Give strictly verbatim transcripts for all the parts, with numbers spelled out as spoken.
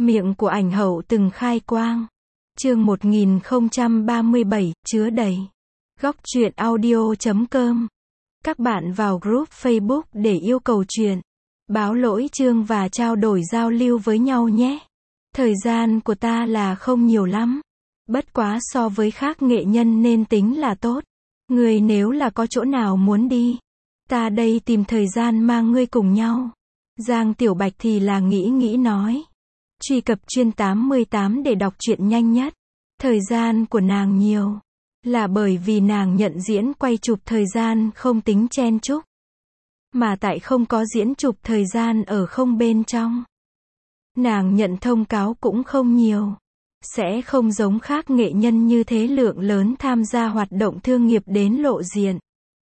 Miệng của ảnh hậu từng khai quang. Chương một nghìn không trăm ba mươi bảy, chứa đầy. Góc truyện audio chấm com. Các bạn vào group Facebook để yêu cầu truyện, báo lỗi chương và trao đổi giao lưu với nhau nhé. Thời gian của ta là không nhiều lắm. Bất quá so với khác nghệ nhân nên tính là tốt. Người nếu là có chỗ nào muốn đi, ta đây tìm thời gian mang ngươi cùng nhau. Giang Tiểu Bạch thì là nghĩ nghĩ nói. Truy cập chuyên tám mươi tám để đọc truyện nhanh nhất. Thời gian của nàng nhiều, là bởi vì nàng nhận diễn quay chụp thời gian không tính chen chúc. Mà tại không có diễn chụp thời gian ở không bên trong. Nàng nhận thông cáo cũng không nhiều. Sẽ không giống khác nghệ nhân như thế lượng lớn tham gia hoạt động thương nghiệp đến lộ diện.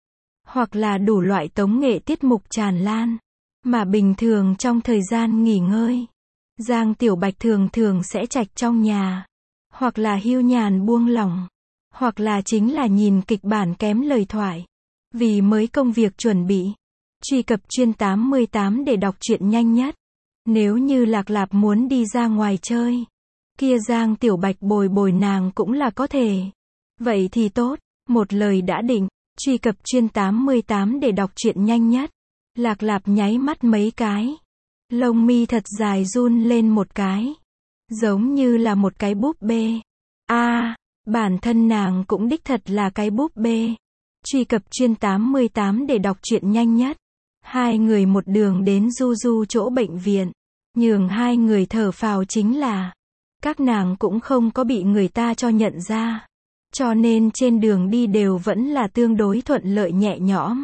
Hoặc là đủ loại tống nghệ tiết mục tràn lan. Mà bình thường trong thời gian nghỉ ngơi, Giang Tiểu Bạch thường thường sẽ trạch trong nhà. Hoặc là hưu nhàn buông lỏng. Hoặc là chính là nhìn kịch bản kém lời thoại. Vì mới công việc chuẩn bị. Truy cập chuyên tám mươi tám để đọc truyện nhanh nhất. Nếu như Lạc Lạp muốn đi ra ngoài chơi, kia Giang Tiểu Bạch bồi bồi nàng cũng là có thể. Vậy thì tốt, một lời đã định. Truy cập chuyên tám mươi tám để đọc truyện nhanh nhất. Lạc Lạp nháy mắt mấy cái. Lông mi thật dài run lên một cái. Giống như là một cái búp bê. a à, bản thân nàng cũng đích thật là cái búp bê. Truy cập chuyên tám mươi tám để đọc truyện nhanh nhất. Hai người một đường đến Du Du chỗ bệnh viện. Nhường hai người thở phào chính là các nàng cũng không có bị người ta cho nhận ra. Cho nên trên đường đi đều vẫn là tương đối thuận lợi nhẹ nhõm.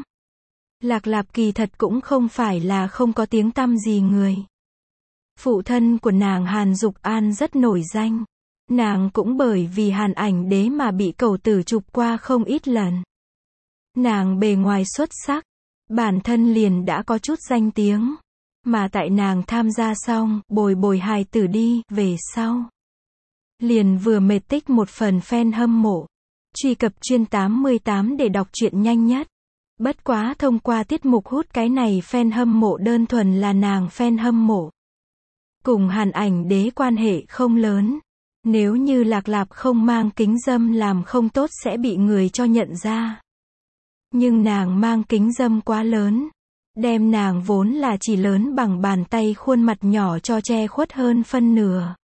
Lạc Lạp kỳ thật cũng không phải là không có tiếng tăm gì người. Phụ thân của nàng Hàn Dục An rất nổi danh. Nàng cũng bởi vì Hàn Ảnh Đế mà bị cầu tử chụp qua không ít lần. Nàng bề ngoài xuất sắc, bản thân liền đã có chút danh tiếng. Mà tại nàng tham gia xong, bồi bồi hài tử đi, về sau. Liền vừa mệt tích một phần fan hâm mộ. Truy cập chuyên tám mươi tám để đọc truyện nhanh nhất. Bất quá thông qua tiết mục hút cái này fan hâm mộ đơn thuần là nàng fan hâm mộ. Cùng Hàn Ảnh Đế quan hệ không lớn. Nếu như Lạc Lạp không mang kính dâm làm không tốt sẽ bị người cho nhận ra. Nhưng nàng mang kính dâm quá lớn. Đem nàng vốn là chỉ lớn bằng bàn tay khuôn mặt nhỏ cho che khuất hơn phân nửa.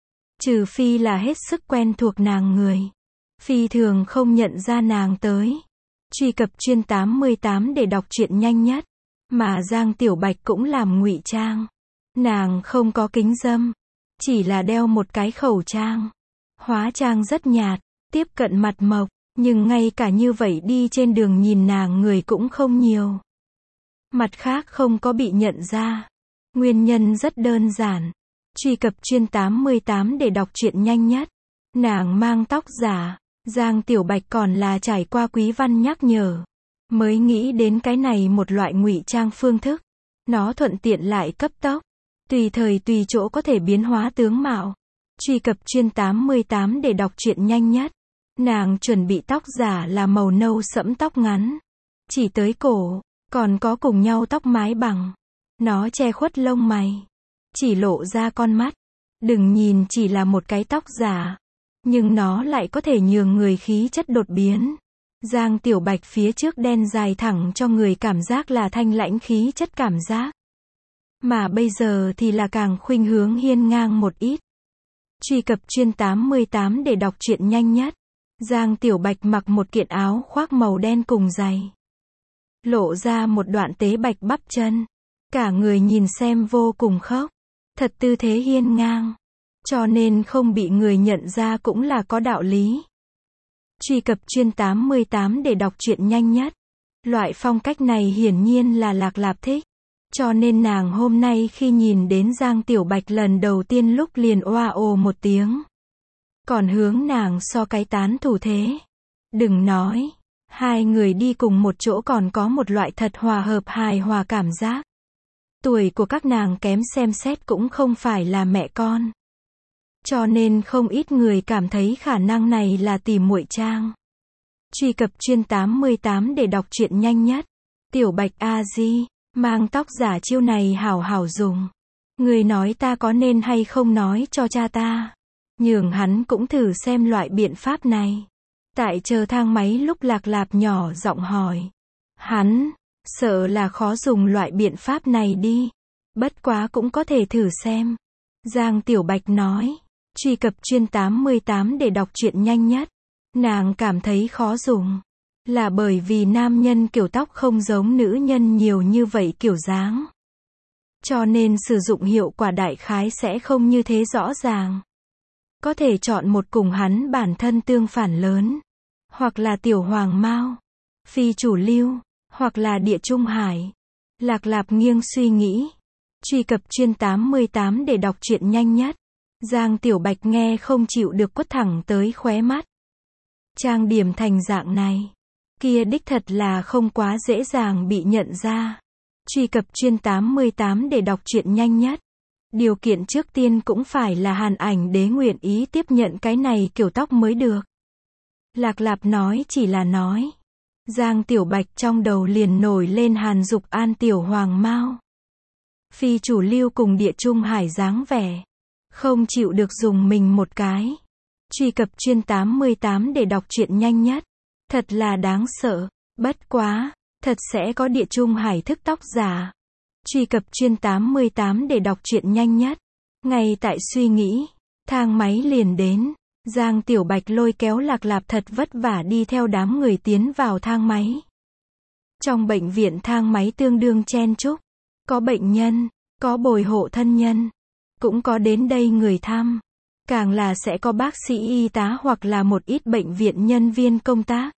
Trừ phi là hết sức quen thuộc nàng người. Phi thường không nhận ra nàng tới. Truy cập chuyên tám mươi tám để đọc truyện nhanh nhất. Mà Giang Tiểu Bạch cũng làm ngụy trang. Nàng không có kính dâm. Chỉ là đeo một cái khẩu trang. Hóa trang rất nhạt. Tiếp cận mặt mộc. Nhưng ngay cả như vậy đi trên đường nhìn nàng người cũng không nhiều. Mặt khác không có bị nhận ra. Nguyên nhân rất đơn giản. Truy cập chuyên tám mươi tám để đọc truyện nhanh nhất. Nàng mang tóc giả. Giang Tiểu Bạch còn là trải qua Quý Văn nhắc nhở. Mới nghĩ đến cái này một loại ngụy trang phương thức. Nó thuận tiện lại cấp tốc. Tùy thời tùy chỗ có thể biến hóa tướng mạo. Truy cập chuyên tám mươi tám để đọc truyện nhanh nhất. Nàng chuẩn bị tóc giả là màu nâu sẫm tóc ngắn. Chỉ tới cổ. Còn có cùng nhau tóc mái bằng. Nó che khuất lông mày. Chỉ lộ ra con mắt. Đừng nhìn chỉ là một cái tóc giả. Nhưng nó lại có thể nhường người khí chất đột biến. Giang Tiểu Bạch phía trước đen dài thẳng cho người cảm giác là thanh lãnh khí chất cảm giác. Mà bây giờ thì là càng khuynh hướng hiên ngang một ít. Truy cập chuyên tám mươi tám để đọc truyện nhanh nhất. Giang Tiểu Bạch mặc một kiện áo khoác màu đen cùng giày. Lộ ra một đoạn tế bạch bắp chân. Cả người nhìn xem vô cùng khốc. Thật tư thế hiên ngang. Cho nên không bị người nhận ra cũng là có đạo lý. Truy cập chuyên tám mươi tám để đọc truyện nhanh nhất. Loại phong cách này hiển nhiên là Lạc Lạp thích. Cho nên nàng hôm nay khi nhìn đến Giang Tiểu Bạch lần đầu tiên lúc liền oa ồ một tiếng. Còn hướng nàng so cái tán thủ thế. Đừng nói. Hai người đi cùng một chỗ còn có một loại thật hòa hợp hài hòa cảm giác. Tuổi của các nàng kém xem xét cũng không phải là mẹ con. Cho nên không ít người cảm thấy khả năng này là tỉ muội trang. Truy cập chuyên tám mươi tám để đọc truyện nhanh nhất. Tiểu Bạch a di, mang tóc giả chiêu này hảo hảo dùng. Ngươi nói ta có nên hay không nói cho cha ta? Nhường hắn cũng thử xem loại biện pháp này. Tại chờ thang máy lúc Lạc Lạp nhỏ giọng hỏi. Hắn, sợ là khó dùng loại biện pháp này đi. Bất quá cũng có thể thử xem. Giang Tiểu Bạch nói. Truy cập chuyên tám mươi tám để đọc truyện nhanh nhất. Nàng cảm thấy khó dùng. Là bởi vì nam nhân kiểu tóc không giống nữ nhân nhiều như vậy kiểu dáng. Cho nên sử dụng hiệu quả đại khái sẽ không như thế rõ ràng. Có thể chọn một cùng hắn bản thân tương phản lớn. Hoặc là tiểu hoàng mao. Phi chủ lưu. Hoặc là địa trung hải. Lạc Lạp nghiêng suy nghĩ. Truy cập chuyên tám mươi tám để đọc truyện nhanh nhất. Giang Tiểu Bạch nghe không chịu được quất thẳng tới khóe mắt. Trang điểm thành dạng này. Kia đích thật là không quá dễ dàng bị nhận ra. Truy cập chuyên tám mươi tám để đọc truyện nhanh nhất. Điều kiện trước tiên cũng phải là Hàn Ảnh Đế nguyện ý tiếp nhận cái này kiểu tóc mới được. Lạc Lạp nói chỉ là nói. Giang Tiểu Bạch trong đầu liền nổi lên Hàn Dục An tiểu hoàng mao. Phi chủ lưu cùng địa trung hải dáng vẻ. Không chịu được dùng mình một cái. Truy cập chuyên tám mươi tám để đọc truyện nhanh nhất. Thật là đáng sợ. Bất quá, thật sẽ có địa trung hải thức tóc giả. Truy cập chuyên tám mươi tám để đọc truyện nhanh nhất. Ngay tại suy nghĩ, thang máy liền đến. Giang Tiểu Bạch lôi kéo Lạc Lạp thật vất vả đi theo đám người tiến vào thang máy. Trong bệnh viện thang máy tương đương chen chúc. Có bệnh nhân, có bồi hộ thân nhân, cũng có đến đây người thăm. Càng là sẽ có bác sĩ y tá hoặc là một ít bệnh viện nhân viên công tác.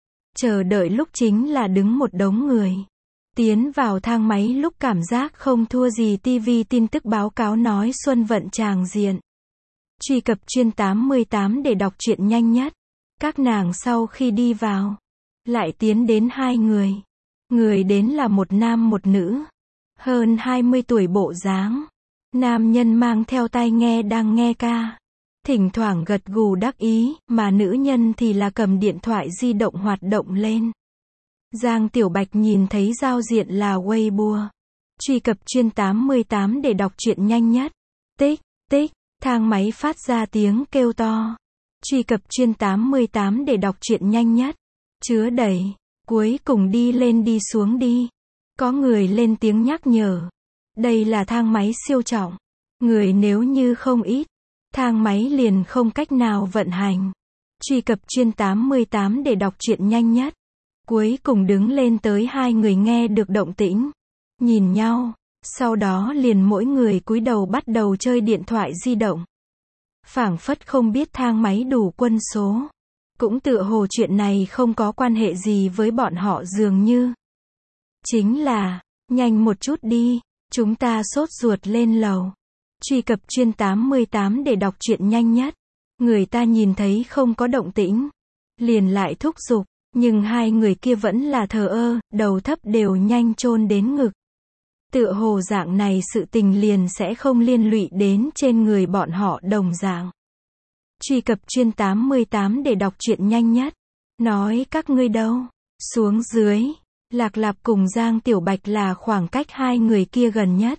Chờ đợi lúc chính là đứng một đống người. Tiến vào thang máy lúc cảm giác không thua gì ti vi tin tức báo cáo nói xuân vận tràng diện. Truy cập chuyên tám mươi tám để đọc truyện nhanh nhất. Các nàng sau khi đi vào, lại tiến đến hai người. Người đến là một nam một nữ. Hơn hai mươi tuổi bộ dáng. Nam nhân mang theo tai nghe đang nghe ca. Thỉnh thoảng gật gù đắc ý, mà nữ nhân thì là cầm điện thoại di động hoạt động lên. Giang Tiểu Bạch nhìn thấy giao diện là Weibo. Truy cập chuyên tám mươi tám để đọc truyện nhanh nhất. Tích, tích, thang máy phát ra tiếng kêu to. Truy cập chuyên tám mươi tám để đọc truyện nhanh nhất. Chứa đầy, cuối cùng đi lên đi xuống đi. Có người lên tiếng nhắc nhở. Đây là thang máy siêu trọng. Người nếu như không ít, thang máy liền không cách nào vận hành. Truy cập chuyên tám mươi tám để đọc truyện nhanh nhất. Cuối cùng đứng lên tới hai người nghe được động tĩnh. Nhìn nhau. Sau đó liền mỗi người cúi đầu bắt đầu chơi điện thoại di động. Phảng phất không biết thang máy đủ quân số. Cũng tựa hồ chuyện này không có quan hệ gì với bọn họ dường như. Chính là, nhanh một chút đi, chúng ta sốt ruột lên lầu. Truy cập chuyên tám mươi tám để đọc truyện nhanh nhất. Người ta nhìn thấy không có động tĩnh, liền lại thúc giục, nhưng hai người kia vẫn là thờ ơ, đầu thấp đều nhanh chôn đến ngực. Tựa hồ dạng này sự tình liền sẽ không liên lụy đến trên người bọn họ đồng dạng. Truy cập chuyên tám mươi tám để đọc truyện nhanh nhất. Nói các ngươi đâu? Xuống dưới. Lạc Lạp cùng Giang Tiểu Bạch là khoảng cách hai người kia gần nhất.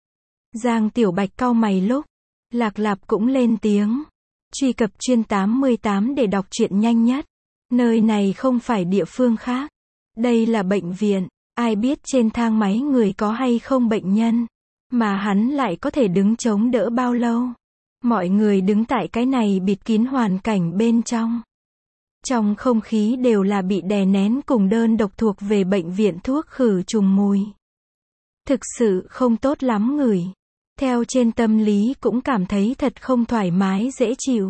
Giang Tiểu Bạch cau mày lúc. Lạc Lạp cũng lên tiếng. Truy cập chuyên tám mươi tám để đọc truyện nhanh nhất. Nơi này không phải địa phương khác. Đây là bệnh viện. Ai biết trên thang máy người có hay không bệnh nhân. Mà hắn lại có thể đứng chống đỡ bao lâu. Mọi người đứng tại cái này bịt kín hoàn cảnh bên trong. Trong không khí đều là bị đè nén cùng đơn độc thuộc về bệnh viện thuốc khử trùng mùi. Thực sự không tốt lắm ngửi. Theo trên tâm lý cũng cảm thấy thật không thoải mái dễ chịu.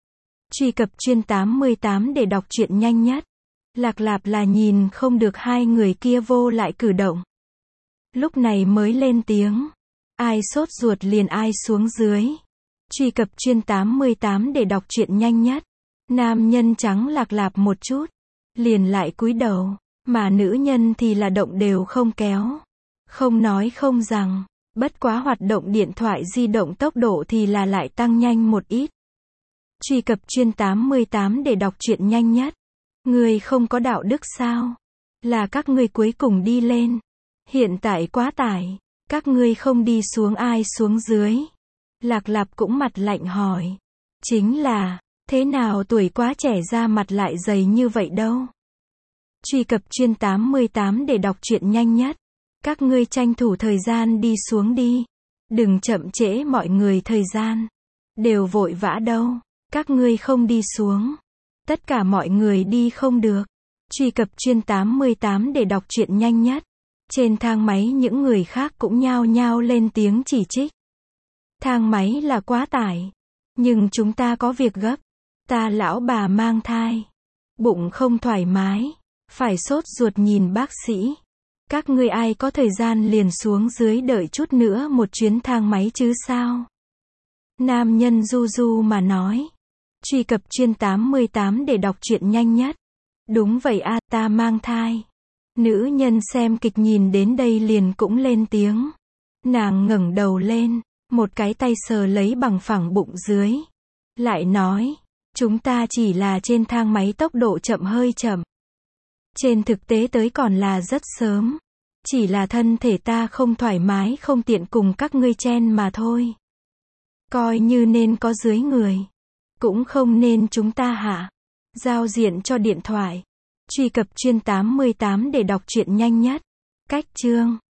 Truy cập chuyên tám mươi tám để đọc truyện nhanh nhất. Lạc Lạp là nhìn không được hai người kia vô lại cử động. Lúc này mới lên tiếng. Ai sốt ruột liền ai xuống dưới. Truy cập chuyên tám mươi tám để đọc truyện nhanh nhất. Nam nhân trắng Lạc Lạp một chút. Liền lại cúi đầu. Mà nữ nhân thì là động đều không kéo. Không nói không rằng. Bất quá hoạt động điện thoại di động tốc độ thì là lại tăng nhanh một ít. Truy cập chuyên tám mươi tám để đọc truyện nhanh nhất. Người không có đạo đức sao? Là các ngươi cuối cùng đi lên. Hiện tại quá tải. Các ngươi không đi xuống ai xuống dưới? Lạc Lạp cũng mặt lạnh hỏi. Chính là, thế nào tuổi quá trẻ ra mặt lại dày như vậy đâu? Truy cập chuyên tám mươi tám để đọc truyện nhanh nhất. Các ngươi tranh thủ thời gian đi xuống đi. Đừng chậm trễ mọi người thời gian. Đều vội vã đâu. Các ngươi không đi xuống. Tất cả mọi người đi không được. Truy cập chuyên tám mươi tám để đọc truyện nhanh nhất. Trên thang máy những người khác cũng nhao nhao lên tiếng chỉ trích. Thang máy là quá tải. Nhưng chúng ta có việc gấp. Ta lão bà mang thai. Bụng không thoải mái. Phải sốt ruột nhìn bác sĩ. Các ngươi ai có thời gian liền xuống dưới đợi chút nữa một chuyến thang máy chứ sao? Nam nhân du du mà nói. Truy cập chuyên tám mươi tám để đọc truyện nhanh nhất. Đúng vậy a, ta mang thai. Nữ nhân xem kịch nhìn đến đây liền cũng lên tiếng. Nàng ngẩng đầu lên, một cái tay sờ lấy bằng phẳng bụng dưới. Lại nói, chúng ta chỉ là trên thang máy tốc độ chậm hơi chậm. Trên thực tế tới còn là rất sớm. Chỉ là thân thể ta không thoải mái không tiện cùng các ngươi chen mà thôi. Coi như nên có dưới người. Cũng không nên chúng ta hạ. Giao diện cho điện thoại. Truy cập chuyên tám mươi tám để đọc truyện nhanh nhất. Cách chương